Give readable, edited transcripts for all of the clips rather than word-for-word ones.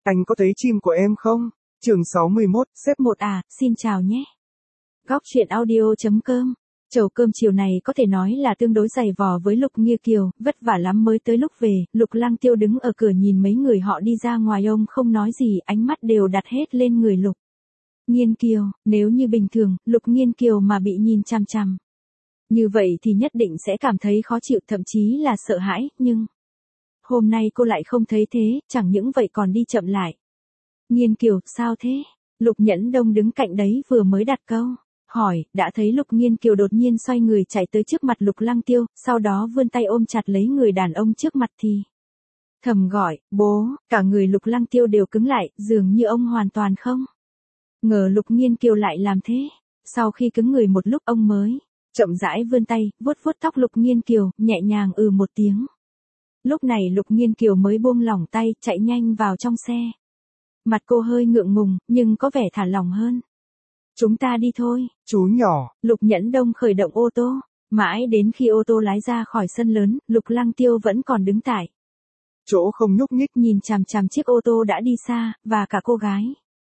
Anh có thấy chim của em không? Chương 61, Sếp một à, xin chào nhé. Góc truyện audio.com. Chầu cơm chiều này có thể nói là tương đối dày vò với Lục Nghia Kiều, vất vả lắm mới tới lúc về. Lục Lăng Tiêu đứng ở cửa nhìn mấy người họ đi ra ngoài, ông không nói gì, ánh mắt đều đặt hết lên người Lục Nghiên Kiều. Nếu như bình thường, Lục Nghiên Kiều mà bị nhìn chằm chằm như vậy thì nhất định sẽ cảm thấy khó chịu, thậm chí là sợ hãi, nhưng hôm nay cô lại không thấy thế, chẳng những vậy còn đi chậm lại. Nghiên Kiều, sao thế? Lục Nhẫn Đông đứng cạnh đấy vừa mới đặt câu hỏi, đã thấy Lục Nghiên Kiều đột nhiên xoay người chạy tới trước mặt Lục Lăng Tiêu, sau đó vươn tay ôm chặt lấy người đàn ông trước mặt thì thầm gọi, bố. Cả người Lục Lăng Tiêu đều cứng lại, dường như ông hoàn toàn không ngờ Lục Nghiên Kiều lại làm thế. Sau khi cứng người một lúc, ông mới chậm rãi vươn tay, vuốt vuốt tóc Lục Nghiên Kiều, nhẹ nhàng một tiếng. Lúc này Lục Nghiên Kiều mới buông lỏng tay, chạy nhanh vào trong xe. Mặt cô hơi ngượng ngùng, nhưng có vẻ thả lỏng hơn. Chúng ta đi thôi. Chú nhỏ. Lục Nhẫn Đông khởi động ô tô. Mãi đến khi ô tô lái ra khỏi sân lớn, Lục Lăng Tiêu vẫn còn đứng tại chỗ không nhúc nhích, nhìn chằm chằm chiếc ô tô đã đi xa, và cả cô gái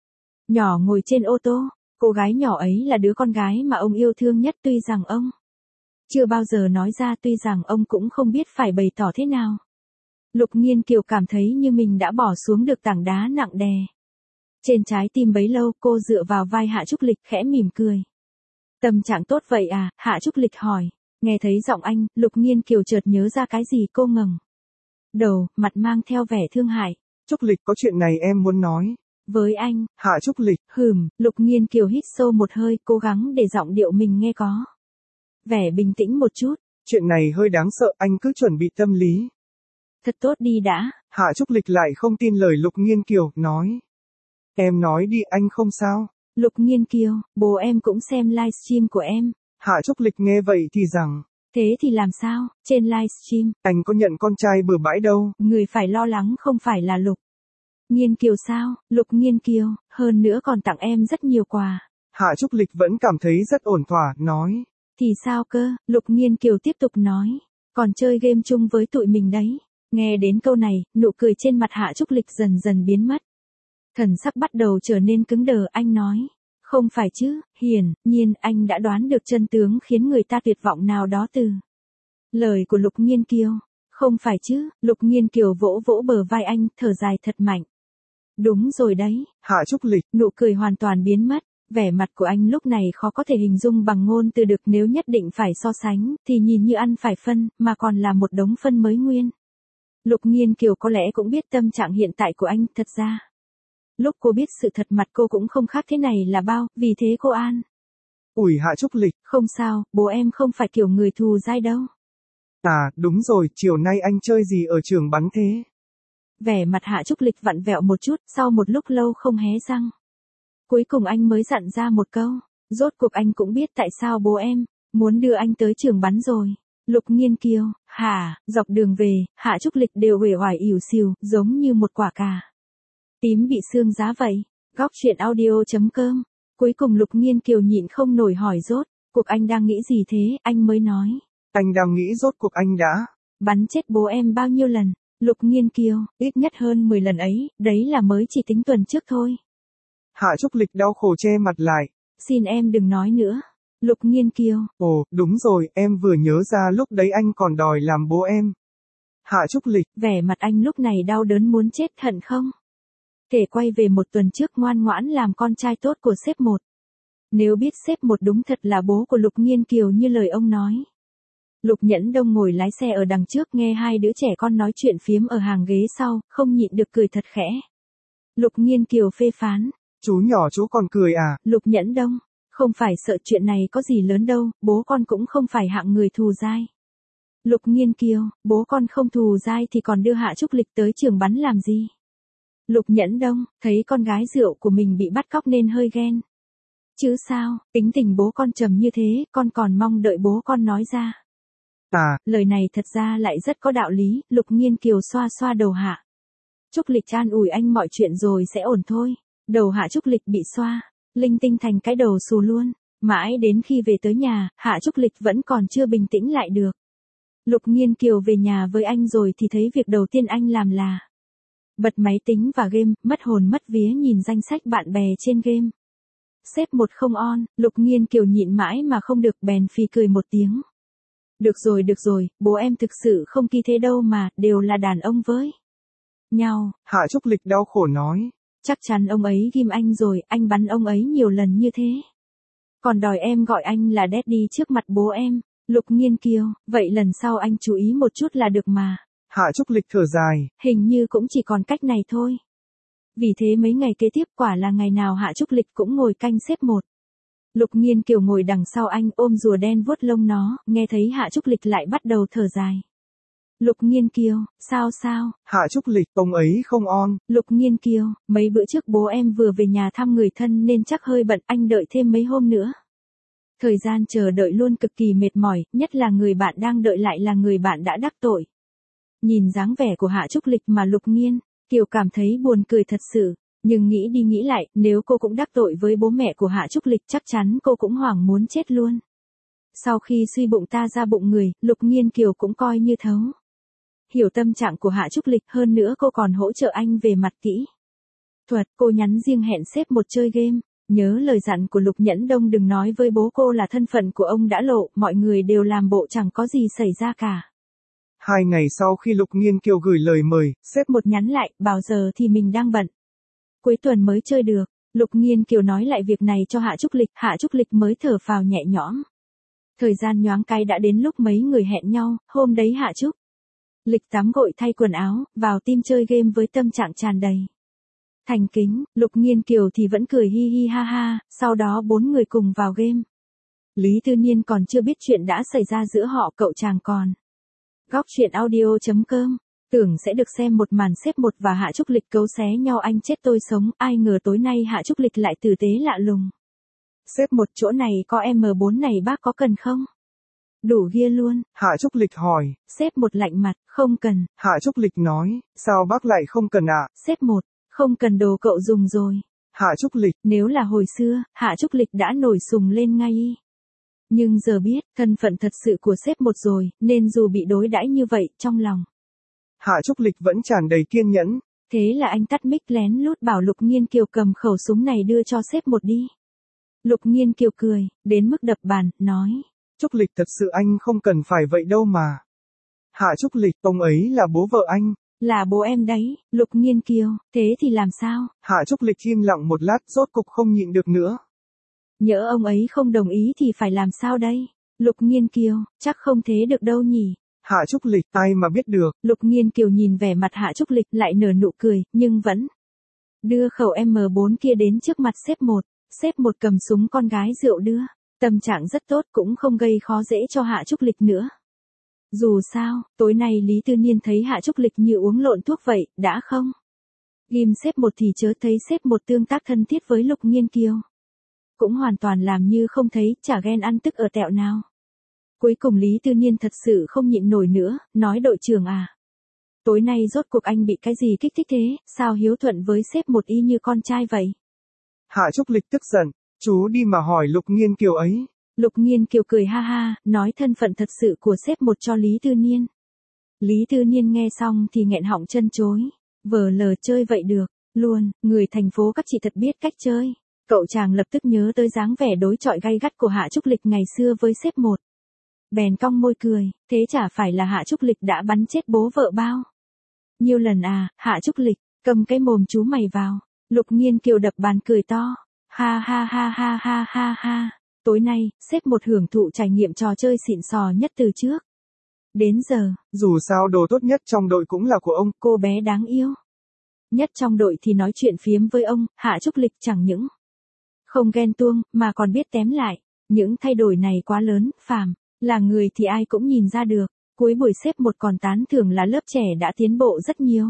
nhỏ ngồi trên ô tô. Cô gái nhỏ ấy là đứa con gái mà ông yêu thương nhất, tuy rằng ông chưa bao giờ nói ra, tuy rằng ông cũng không biết phải bày tỏ thế nào. Lục Nghiên Kiều cảm thấy như mình đã bỏ xuống được tảng đá nặng đè trên trái tim bấy lâu. Cô dựa vào vai Hạ Trúc Lịch khẽ mỉm cười. Tâm trạng tốt vậy à? Hạ Trúc Lịch hỏi. Nghe thấy giọng anh, Lục Nghiên Kiều chợt nhớ ra cái gì, cô ngẩng đầu, mặt mang theo vẻ thương hại. Trúc Lịch, có chuyện này em muốn nói với anh. Hạ Trúc Lịch. Lục Nghiên Kiều hít sâu một hơi, cố gắng để giọng điệu mình nghe có vẻ bình tĩnh một chút. Chuyện này hơi đáng sợ, anh cứ chuẩn bị tâm lý thật tốt đi đã. Hạ Trúc Lịch lại không tin lời Lục Nghiên Kiều, nói. Em nói đi, anh không sao. Lục Nghiên Kiều, bố em cũng xem livestream của em. Hạ Trúc Lịch nghe vậy thì rằng. Thế thì làm sao, trên livestream anh có nhận con trai bừa bãi đâu. Người phải lo lắng không phải là Lục Nghiên Kiều sao? Lục Nghiên Kiều, hơn nữa còn tặng em rất nhiều quà. Hạ Trúc Lịch vẫn cảm thấy rất ổn thỏa, nói. Thì sao cơ? Lục Nghiên Kiều tiếp tục nói. Còn chơi game chung với tụi mình đấy. Nghe đến câu này, nụ cười trên mặt Hạ Trúc Lịch dần dần biến mất. Thần sắc bắt đầu trở nên cứng đờ, anh nói. Không phải chứ, hiển nhiên anh đã đoán được chân tướng khiến người ta tuyệt vọng nào đó từ lời của Lục Nghiên Kiều. Không phải chứ, Lục Nghiên Kiều vỗ vỗ bờ vai anh, thở dài thật mạnh. Đúng rồi đấy. Hạ Trúc Lịch. Nụ cười hoàn toàn biến mất. Vẻ mặt của anh lúc này khó có thể hình dung bằng ngôn từ được, nếu nhất định phải so sánh, thì nhìn như ăn phải phân, mà còn là một đống phân mới nguyên. Lục Nghiên Kiều có lẽ cũng biết tâm trạng hiện tại của anh, thật ra. Lúc cô biết sự thật, mặt cô cũng không khác thế này là bao, vì thế cô an ủi Hạ Trúc Lịch. Không sao, bố em không phải kiểu người thù dai đâu. À, đúng rồi, chiều nay anh chơi gì ở trường bắn thế? Vẻ mặt Hạ Trúc Lịch vặn vẹo một chút, sau một lúc lâu không hé răng. Cuối cùng anh mới dặn ra một câu. Rốt cuộc anh cũng biết tại sao bố em muốn đưa anh tới trường bắn rồi. Lục Nghiên Kiều, hả? Dọc đường về, Hạ Trúc Lịch đều uể oải ỉu xìu, giống như một quả cà tím bị xương giá vậy. Góc truyện audio.com. Cuối cùng Lục Nghiên Kiều nhịn không nổi hỏi, rốt cuộc anh đang nghĩ gì thế? Anh mới nói. Anh đang nghĩ rốt cuộc anh đã bắn chết bố em bao nhiêu lần? Lục Nghiên Kiều, ít nhất hơn 10 lần ấy, đấy là mới chỉ tính tuần trước thôi. Hạ Trúc Lịch đau khổ che mặt lại. Xin em đừng nói nữa. Lục Nghiên Kiều. Ồ, đúng rồi, em vừa nhớ ra lúc đấy anh còn đòi làm bố em. Hạ Trúc Lịch. Vẻ mặt anh lúc này đau đớn muốn chết, hận không thể quay về một tuần trước, ngoan ngoãn làm con trai tốt của sếp một. Nếu biết sếp một đúng thật là bố của Lục Nghiên Kiều như lời ông nói. Lục Nhẫn Đông ngồi lái xe ở đằng trước, nghe hai đứa trẻ con nói chuyện phiếm ở hàng ghế sau, không nhịn được cười thật khẽ. Lục Nghiên Kiều phê phán. Chú nhỏ chú còn cười à? Lục Nhẫn Đông, không phải sợ, chuyện này có gì lớn đâu, bố con cũng không phải hạng người thù dai. Lục Nghiên Kiều, bố con không thù dai thì còn đưa Hạ Trúc Lịch tới trường bắn làm gì? Lục Nhẫn Đông, thấy con gái rượu của mình bị bắt cóc nên hơi ghen. Chứ sao, tính tình bố con trầm như thế, con còn mong đợi bố con nói ra. À, lời này thật ra lại rất có đạo lý. Lục Nghiên Kiều xoa xoa đầu Hạ Trúc Lịch, an ủi anh mọi chuyện rồi sẽ ổn thôi. Đầu Hạ Trúc Lịch bị xoa linh tinh thành cái đầu xù luôn. Mãi đến khi về tới nhà, Hạ Trúc Lịch vẫn còn chưa bình tĩnh lại được. Lục Nghiên Kiều về nhà với anh rồi thì thấy việc đầu tiên anh làm là Bật máy tính và game, mất hồn mất vía nhìn danh sách bạn bè trên game. Xếp một không on, Lục Nghiên Kiều nhịn mãi mà không được bèn phì cười một tiếng. Được rồi, bố em thực sự không kỳ thế đâu mà, đều là đàn ông với nhau. Hạ Trúc Lịch đau khổ nói. Chắc chắn ông ấy ghim anh rồi, anh bắn ông ấy nhiều lần như thế. Còn đòi em gọi anh là daddy trước mặt bố em. Lục Nghiên Kiều, vậy lần sau anh chú ý một chút là được mà. Hạ Trúc Lịch thở dài. Hình như cũng chỉ còn cách này thôi. Vì thế mấy ngày kế tiếp quả là ngày nào Hạ Trúc Lịch cũng ngồi canh xếp một. Lục Nghiên Kiều ngồi đằng sau anh ôm rùa đen vuốt lông nó, nghe thấy Hạ Trúc Lịch lại bắt đầu thở dài. Lục Nghiên Kiều, sao? Hạ Trúc Lịch, ông ấy không on. Lục Nghiên Kiều, mấy bữa trước bố em vừa về nhà thăm người thân nên chắc hơi bận, anh đợi thêm mấy hôm nữa. Thời gian chờ đợi luôn cực kỳ mệt mỏi, nhất là người bạn đang đợi lại là người bạn đã đắc tội. Nhìn dáng vẻ của Hạ Trúc Lịch mà Lục Nghiên Kiều cảm thấy buồn cười thật sự, nhưng nghĩ đi nghĩ lại, nếu cô cũng đắc tội với bố mẹ của Hạ Trúc Lịch chắc chắn cô cũng hoảng muốn chết luôn. Sau khi suy bụng ta ra bụng người, Lục Nghiên Kiều cũng coi như thấu hiểu tâm trạng của Hạ Trúc Lịch, hơn nữa cô còn hỗ trợ anh về mặt kỹ thuật. Cô nhắn riêng hẹn xếp một chơi game. Nhớ lời dặn của Lục Nhẫn Đông đừng nói với bố cô là thân phận của ông đã lộ, mọi người đều làm bộ chẳng có gì xảy ra cả. 2 ngày sau khi Lục Nghiên Kiều gửi lời mời, xếp một nhắn lại, bảo giờ thì mình đang bận. Cuối tuần mới chơi được. Lục Nghiên Kiều nói lại việc này cho Hạ Trúc Lịch mới thở phào nhẹ nhõm. Thời gian nhoáng cái đã đến lúc mấy người hẹn nhau, hôm đấy Hạ Trúc Lịch tắm gội thay quần áo, vào team chơi game với tâm trạng tràn đầy thành kính. Lục Nghiên Kiều thì vẫn cười hi hi ha ha, sau đó 4 người cùng vào game. Lý Tư Nhiên còn chưa biết chuyện đã xảy ra giữa họ, cậu chàng còn. Góc truyện audio.com, tưởng sẽ được xem một màn xếp một và Hạ Trúc Lịch cấu xé nhau anh chết tôi sống, ai ngờ tối nay Hạ Trúc Lịch lại tử tế lạ lùng. Xếp một, chỗ này có M4 này bác có cần không? Đủ ghia luôn. Hạ Trúc Lịch hỏi. Xếp một lạnh mặt, không cần. Hạ Trúc Lịch nói, sao bác lại không cần ạ? Xếp một, không cần, đồ cậu dùng rồi. Hạ Trúc Lịch. Nếu là hồi xưa, Hạ Trúc Lịch đã nổi sùng lên ngay. Nhưng giờ biết, thân phận thật sự của xếp một rồi, nên dù bị đối đãi như vậy, trong lòng Hạ Trúc Lịch vẫn tràn đầy kiên nhẫn. Thế là anh tắt mic lén lút bảo Lục Nghiên Kiều cầm khẩu súng này đưa cho xếp một đi. Lục Nghiên Kiều cười, đến mức đập bàn, nói. Trúc Lịch, thật sự anh không cần phải vậy đâu mà. Hạ Trúc Lịch, ông ấy là bố vợ anh. Là bố em đấy. Lục Nghiên Kiều, thế thì làm sao? Hạ Trúc Lịch im lặng một lát, rốt cục không nhịn được nữa. Nhỡ ông ấy không đồng ý thì phải làm sao đây? Lục Nghiên Kiều, chắc không thế được đâu nhỉ. Hạ Trúc Lịch, ai mà biết được. Lục Nghiên Kiều nhìn vẻ mặt Hạ Trúc Lịch lại nở nụ cười, nhưng vẫn đưa khẩu M4 kia đến trước mặt xếp một. Xếp một cầm súng con gái rượu đưa. Tâm trạng rất tốt, cũng không gây khó dễ cho Hạ Trúc Lịch nữa. Dù sao, tối nay Lý Tư Nhiên thấy Hạ Trúc Lịch như uống lộn thuốc vậy, đã không ghim xếp một thì chớ thấy xếp một tương tác thân thiết với Lục Nghiên Kiều. Cũng hoàn toàn làm như không thấy, chả ghen ăn tức ở tẹo nào. Cuối cùng Lý Tư Nhiên thật sự không nhịn nổi nữa, nói đội trưởng à. Tối nay rốt cuộc anh bị cái gì kích thích thế, sao hiếu thuận với xếp một y như con trai vậy? Hạ Trúc Lịch tức giận, chú đi mà hỏi Lục Nghiên Kiều ấy. Lục Nghiên Kiều cười ha ha, nói thân phận thật sự của xếp một cho Lý Tư Nhiên. Lý Tư Nhiên nghe xong thì nghẹn họng chân chối. Vờ lờ chơi vậy được, luôn, người thành phố các chị thật biết cách chơi. Cậu chàng lập tức nhớ tới dáng vẻ đối chọi gay gắt của Hạ Trúc Lịch ngày xưa với xếp một. Bèn cong môi cười, thế chả phải là Hạ Trúc Lịch đã bắn chết bố vợ bao nhiêu lần à? Hạ Trúc Lịch, cầm cái mồm chú mày vào. Lục Nghiên Kiều đập bàn cười to. Ha ha ha ha ha ha ha. Tối nay, xếp một hưởng thụ trải nghiệm trò chơi xịn sò nhất từ trước đến giờ. Dù sao đồ tốt nhất trong đội cũng là của ông. Cô bé đáng yêu nhất trong đội thì nói chuyện phiếm với ông. Hạ Trúc Lịch chẳng những không ghen tuông, mà còn biết tém lại. Những thay đổi này quá lớn, phàm là người thì ai cũng nhìn ra được. Cuối buổi xếp một còn tán thưởng là lớp trẻ đã tiến bộ rất nhiều.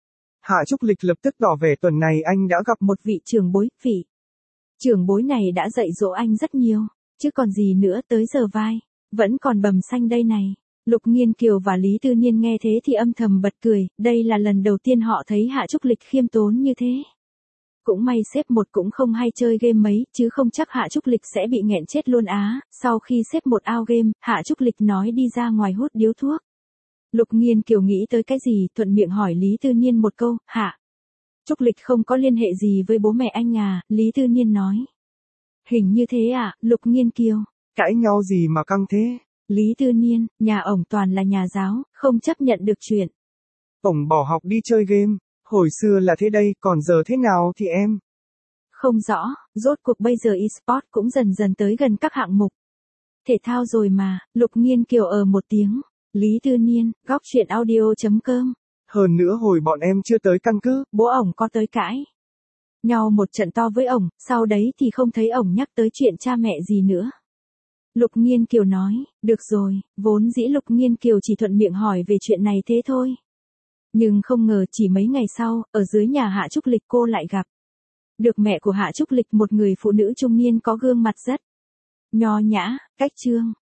Hạ Trúc Lịch lập tức tỏ vẻ tuần này anh đã gặp một vị trưởng bối, vị trưởng bối này đã dạy dỗ anh rất nhiều, chứ còn gì nữa, tới giờ vai vẫn còn bầm xanh đây này. Lục Nghiên Kiều và Lý Tư Nhiên nghe thế thì âm thầm bật cười, đây là lần đầu tiên họ thấy Hạ Trúc Lịch khiêm tốn như thế. Cũng may xếp một cũng không hay chơi game mấy, chứ không chắc Hạ Trúc Lịch sẽ bị nghẹn chết luôn á. Sau khi xếp một out game, Hạ Trúc Lịch nói đi ra ngoài hút điếu thuốc. Lục Nghiên Kiều nghĩ tới cái gì, thuận miệng hỏi Lý Tư Niên một câu, Hạ Trúc Lịch không có liên hệ gì với bố mẹ anh à, Lý Tư Niên nói. Hình như thế à, Lục Nghiên Kiều. Cãi nhau gì mà căng thế? Lý Tư Niên, nhà ổng toàn là nhà giáo, không chấp nhận được chuyện. Ổng bỏ học đi chơi game, hồi xưa là thế đây, còn giờ thế nào thì em? Không rõ, rốt cuộc bây giờ eSport cũng dần dần tới gần các hạng mục thể thao rồi mà, Lục Nghiên Kiều một tiếng. Lý Tư Niên, góc chuyện audio.com. Hơn nữa hồi bọn em chưa tới căn cứ, bố ổng có tới cãi nhau một trận to với ổng, sau đấy thì không thấy ổng nhắc tới chuyện cha mẹ gì nữa. Lục Nghiên Kiều nói, được rồi, vốn dĩ Lục Nghiên Kiều chỉ thuận miệng hỏi về chuyện này thế thôi. Nhưng không ngờ chỉ mấy ngày sau, ở dưới nhà Hạ Trúc Lịch cô lại gặp được mẹ của Hạ Trúc Lịch, một người phụ nữ trung niên có gương mặt rất nho nhã, cách trương.